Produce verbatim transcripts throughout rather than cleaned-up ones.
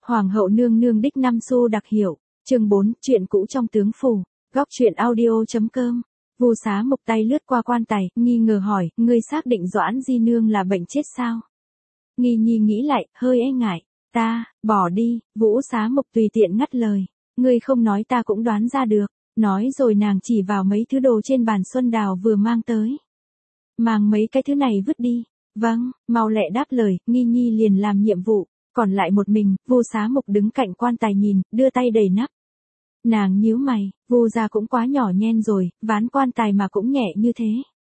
Hoàng hậu nương nương đích năm xu đặc hiệu, chương bốn, chuyện cũ trong tướng phủ, góc chuyện audio.com. Vu Xá Mộc tay lướt qua quan tài, nghi ngờ hỏi, ngươi xác định Doãn Di nương là bệnh chết sao? Nghi Nhi nghĩ lại, hơi e ngại, ta, bỏ đi, Vũ Xá Mộc tùy tiện ngắt lời, ngươi không nói ta cũng đoán ra được, nói rồi nàng chỉ vào mấy thứ đồ trên bàn Xuân Đào vừa mang tới. Mang mấy cái thứ này vứt đi, vâng, mau lẹ đáp lời, Nghi Nhi liền làm nhiệm vụ. Còn lại một mình, Vu Xá Mộc đứng cạnh quan tài nhìn, đưa tay đầy nắp. Nàng nhíu mày, Vu gia cũng quá nhỏ nhen rồi, ván quan tài mà cũng nhẹ như thế.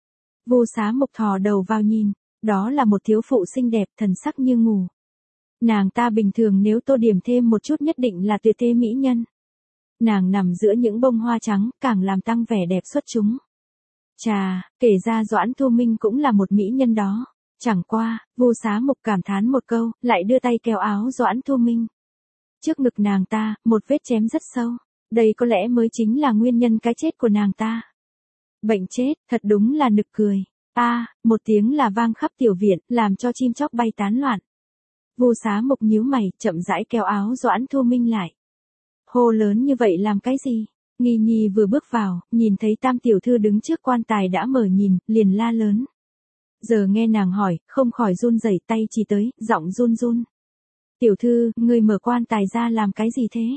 Vu Xá Mộc thò đầu vào nhìn, đó là một thiếu phụ xinh đẹp, thần sắc như ngủ. Nàng ta bình thường nếu tô điểm thêm một chút nhất định là tuyệt thế mỹ nhân. Nàng nằm giữa những bông hoa trắng, càng làm tăng vẻ đẹp xuất chúng. Chà, kể ra Doãn Thu Minh cũng là một mỹ nhân đó. Chẳng qua, Vu Xá Mộc cảm thán một câu, lại đưa tay kéo áo Doãn Thu Minh. Trước ngực nàng ta, một vết chém rất sâu. Đây có lẽ mới chính là nguyên nhân cái chết của nàng ta. Bệnh chết, thật đúng là nực cười. A, à, một tiếng là vang khắp tiểu viện, làm cho chim chóc bay tán loạn. Vu Xá Mộc nhíu mày, chậm rãi kéo áo Doãn Thu Minh lại. Hô lớn như vậy làm cái gì? Nghi Nhi vừa bước vào, nhìn thấy Tam tiểu thư đứng trước quan tài đã mở nhìn, liền la lớn. Giờ nghe nàng hỏi, không khỏi run rẩy tay chỉ tới, giọng run run. Tiểu thư, ngươi mở quan tài ra làm cái gì thế?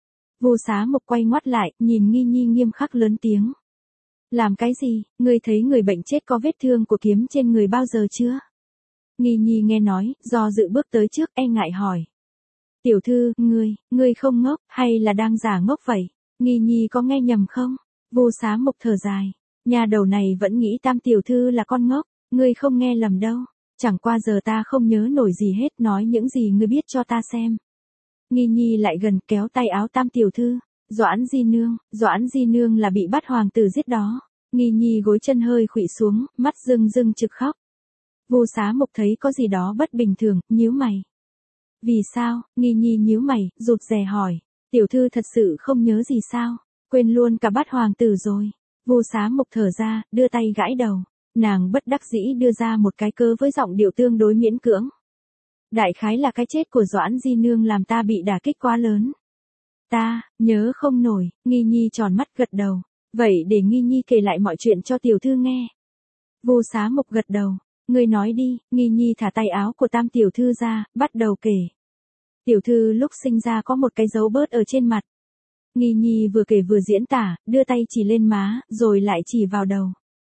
Vu Xá Mộc quay ngoắt lại, nhìn Nghi Nhi nghiêm khắc lớn tiếng. Làm cái gì, ngươi thấy người bệnh chết có vết thương của kiếm trên người bao giờ chưa? Nghi Nhi nghe nói, do dự bước tới trước e ngại hỏi. Tiểu thư, ngươi, ngươi không ngốc, hay là đang giả ngốc vậy? Nghi Nhi có nghe nhầm không? Vu Xá Mộc thở dài. Nhà đầu này vẫn nghĩ Tam tiểu thư là con ngốc. Ngươi không nghe lầm đâu, chẳng qua giờ ta không nhớ nổi gì hết, nói những gì ngươi biết cho ta xem. Nghi Nhi lại gần kéo tay áo Tam tiểu thư, Doãn Di nương, Doãn Di nương là bị bắt hoàng tử giết đó. Nghi Nhi gối chân hơi khuỵu xuống, mắt rưng rưng trực khóc. Vu Xá Mộc thấy có gì đó bất bình thường, nhíu mày. Vì sao? Nghi Nhi nhíu mày, rụt rè hỏi, tiểu thư thật sự không nhớ gì sao? Quên luôn cả bắt hoàng tử rồi. Vu Xá Mộc thở ra, đưa tay gãi đầu. Nàng bất đắc dĩ đưa ra một cái cớ với giọng điệu tương đối miễn cưỡng. Đại khái là cái chết của Doãn Di nương làm ta bị đả kích quá lớn. Ta, nhớ không nổi, Nghi Nhi tròn mắt gật đầu. Vậy để Nghi Nhi kể lại mọi chuyện cho tiểu thư nghe. Vu Xá Mộc gật đầu. Ngươi nói đi, Nghi Nhi thả tay áo của Tam tiểu thư ra, bắt đầu kể. Tiểu thư lúc sinh ra có một cái dấu bớt ở trên mặt. Nghi Nhi vừa kể vừa diễn tả, đưa tay chỉ lên má, rồi lại chỉ vào đầu.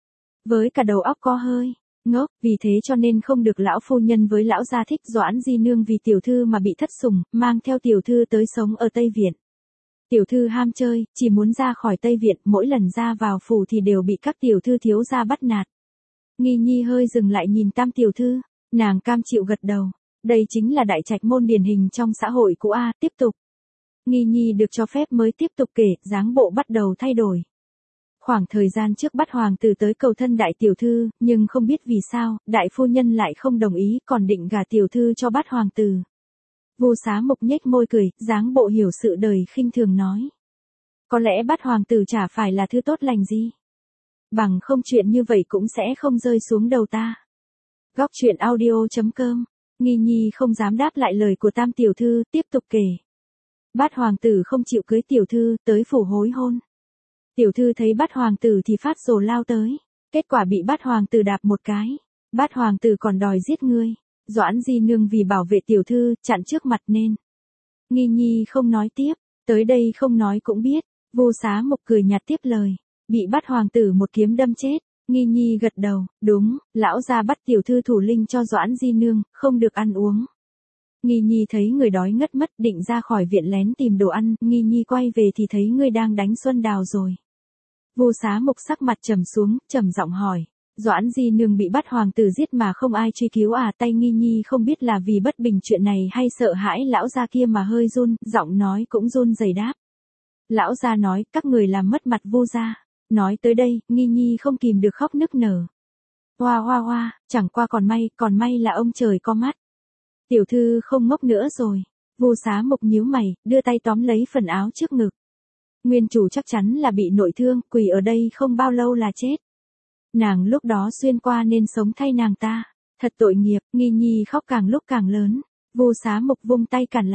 Với cả đầu óc có hơi ngốc, vì thế cho nên không được lão phu nhân với lão gia thích Doãn Di nương vì tiểu thư mà bị thất sủng, mang theo tiểu thư tới sống ở Tây Viện. Tiểu thư ham chơi, chỉ muốn ra khỏi Tây Viện, mỗi lần ra vào phủ thì đều bị các tiểu thư thiếu gia bắt nạt. Nghi Nhi hơi dừng lại nhìn Tam tiểu thư, nàng cam chịu gật đầu. Đây chính là đại trạch môn điển hình trong xã hội cũ a, tiếp tục. Nghi Nhi được cho phép mới tiếp tục kể, dáng bộ bắt đầu thay đổi. Khoảng thời gian trước bắt hoàng tử tới cầu thân đại tiểu thư, nhưng không biết vì sao, đại phu nhân lại không đồng ý, còn định gả tiểu thư cho bắt hoàng tử. Vu Xá Mộc nhếch môi cười, dáng bộ hiểu sự đời khinh thường nói. Có lẽ bắt hoàng tử chả phải là thứ tốt lành gì. Bằng không chuyện như vậy cũng sẽ không rơi xuống đầu ta. Góc chuyện audio.com. Nghi Nhi không dám đáp lại lời của Tam tiểu thư, tiếp tục kể. Bát hoàng tử không chịu cưới tiểu thư, tới phủ hối hôn. Tiểu thư thấy Bát hoàng tử thì phát rồ lao tới. Kết quả bị Bát hoàng tử đạp một cái. Bát hoàng tử còn đòi giết ngươi. Doãn Di nương vì bảo vệ tiểu thư, chặn trước mặt nên. Nghi Nhi không nói tiếp, tới đây không nói cũng biết. Vu Xá Mộc cười nhạt tiếp lời. Bị Bát hoàng tử một kiếm đâm chết. Nghi Nhi gật đầu, đúng, lão gia bắt tiểu thư thủ linh cho Doãn Di nương, không được ăn uống. Nghi Nhi thấy người đói ngất mất, định ra khỏi viện lén tìm đồ ăn, Nghi Nhi quay về thì thấy ngươi đang đánh Xuân Đào rồi. Vu Xá Mộc sắc mặt trầm xuống, trầm giọng hỏi, Doãn Di nương bị bắt hoàng tử giết mà không ai truy cứu à? Tay Nghi Nhi không biết là vì bất bình chuyện này hay sợ hãi lão gia kia mà hơi run, giọng nói cũng run rẩy đáp. Lão gia nói, các người làm mất mặt Vu gia. Nói tới đây, Nghi Nhi không kìm được khóc nức nở. Hoa hoa hoa, chẳng qua còn may, còn may là ông trời có mắt. Tiểu thư không ngốc nữa rồi. Vu Xá Mộc nhíu mày, đưa tay tóm lấy phần áo trước ngực. Nguyên chủ chắc chắn là bị nội thương, quỳ ở đây không bao lâu là chết. Nàng lúc đó xuyên qua nên sống thay nàng ta. Thật tội nghiệp, Nghi Nhi khóc càng lúc càng lớn. Vu Xá Mộc vung tay cản lại.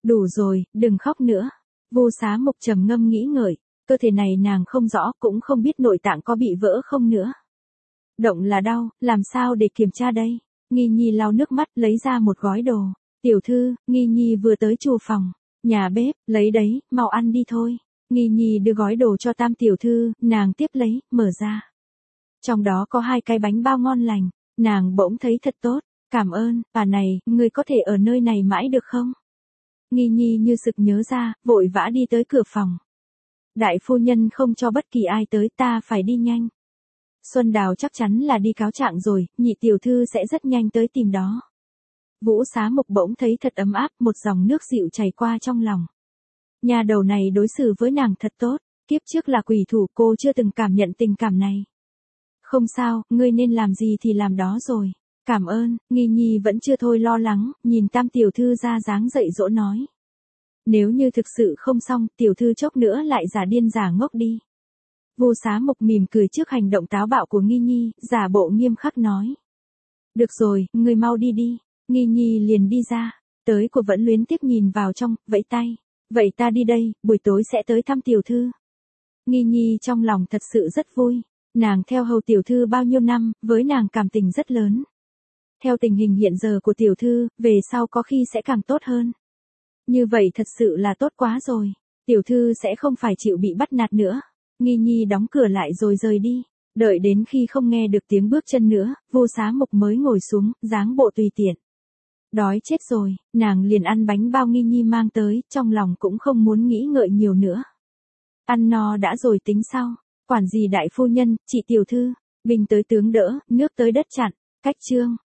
Đủ rồi, đừng khóc nữa. Vu Xá Mộc trầm ngâm nghĩ ngợi, cơ thể này nàng không rõ, cũng không biết nội tạng có bị vỡ không nữa. Động là đau, làm sao để kiểm tra đây? Nghi Nhi lau nước mắt lấy ra một gói đồ. Tiểu thư, Nghi Nhi vừa tới chùa phòng. Nhà bếp, lấy đấy, mau ăn đi thôi. Nghi Nhi đưa gói đồ cho Tam tiểu thư, nàng tiếp lấy, mở ra. Trong đó có hai cái bánh bao ngon lành, nàng bỗng thấy thật tốt. Cảm ơn, bà này, người có thể ở nơi này mãi được không? Nghi Nhi như sực nhớ ra, vội vã đi tới cửa phòng. Đại phu nhân không cho bất kỳ ai tới, ta phải đi nhanh. Xuân Đào chắc chắn là đi cáo trạng rồi, nhị tiểu thư sẽ rất nhanh tới tìm đó. Vũ Xá Mộc bỗng thấy thật ấm áp, một dòng nước dịu chảy qua trong lòng. Nhà đầu này đối xử với nàng thật tốt, kiếp trước là quỷ thủ, cô chưa từng cảm nhận tình cảm này. Không sao, ngươi nên làm gì thì làm đó rồi. Cảm ơn. Nghi Nhi vẫn chưa thôi lo lắng, nhìn Tam tiểu thư ra dáng dậy dỗ nói. Nếu như thực sự không xong, tiểu thư chốc nữa lại giả điên giả ngốc đi. Vu Xá Mộc mỉm cười trước hành động táo bạo của Nghi Nhi, giả bộ nghiêm khắc nói. Được rồi, ngươi mau đi đi. Nghi Nhi liền đi ra, tới của vẫn luyến tiếc nhìn vào trong, vẫy tay. Vậy ta đi đây, buổi tối sẽ tới thăm tiểu thư. Nghi Nhi trong lòng thật sự rất vui. Nàng theo hầu tiểu thư bao nhiêu năm, với nàng cảm tình rất lớn. Theo tình hình hiện giờ của tiểu thư, về sau có khi sẽ càng tốt hơn. Như vậy thật sự là tốt quá rồi. Tiểu thư sẽ không phải chịu bị bắt nạt nữa. Nghi Nhi đóng cửa lại rồi rời đi. Đợi đến khi không nghe được tiếng bước chân nữa, Vu Xá Mộc mới ngồi xuống, dáng bộ tùy tiện. Đói chết rồi, nàng liền ăn bánh bao Nghi Nhi mang tới, trong lòng cũng không muốn nghĩ ngợi nhiều nữa. Ăn no đã rồi tính sau, quản gì đại phu nhân, chị tiểu thư, binh tới tướng đỡ, nước tới đất chặn, cách chương.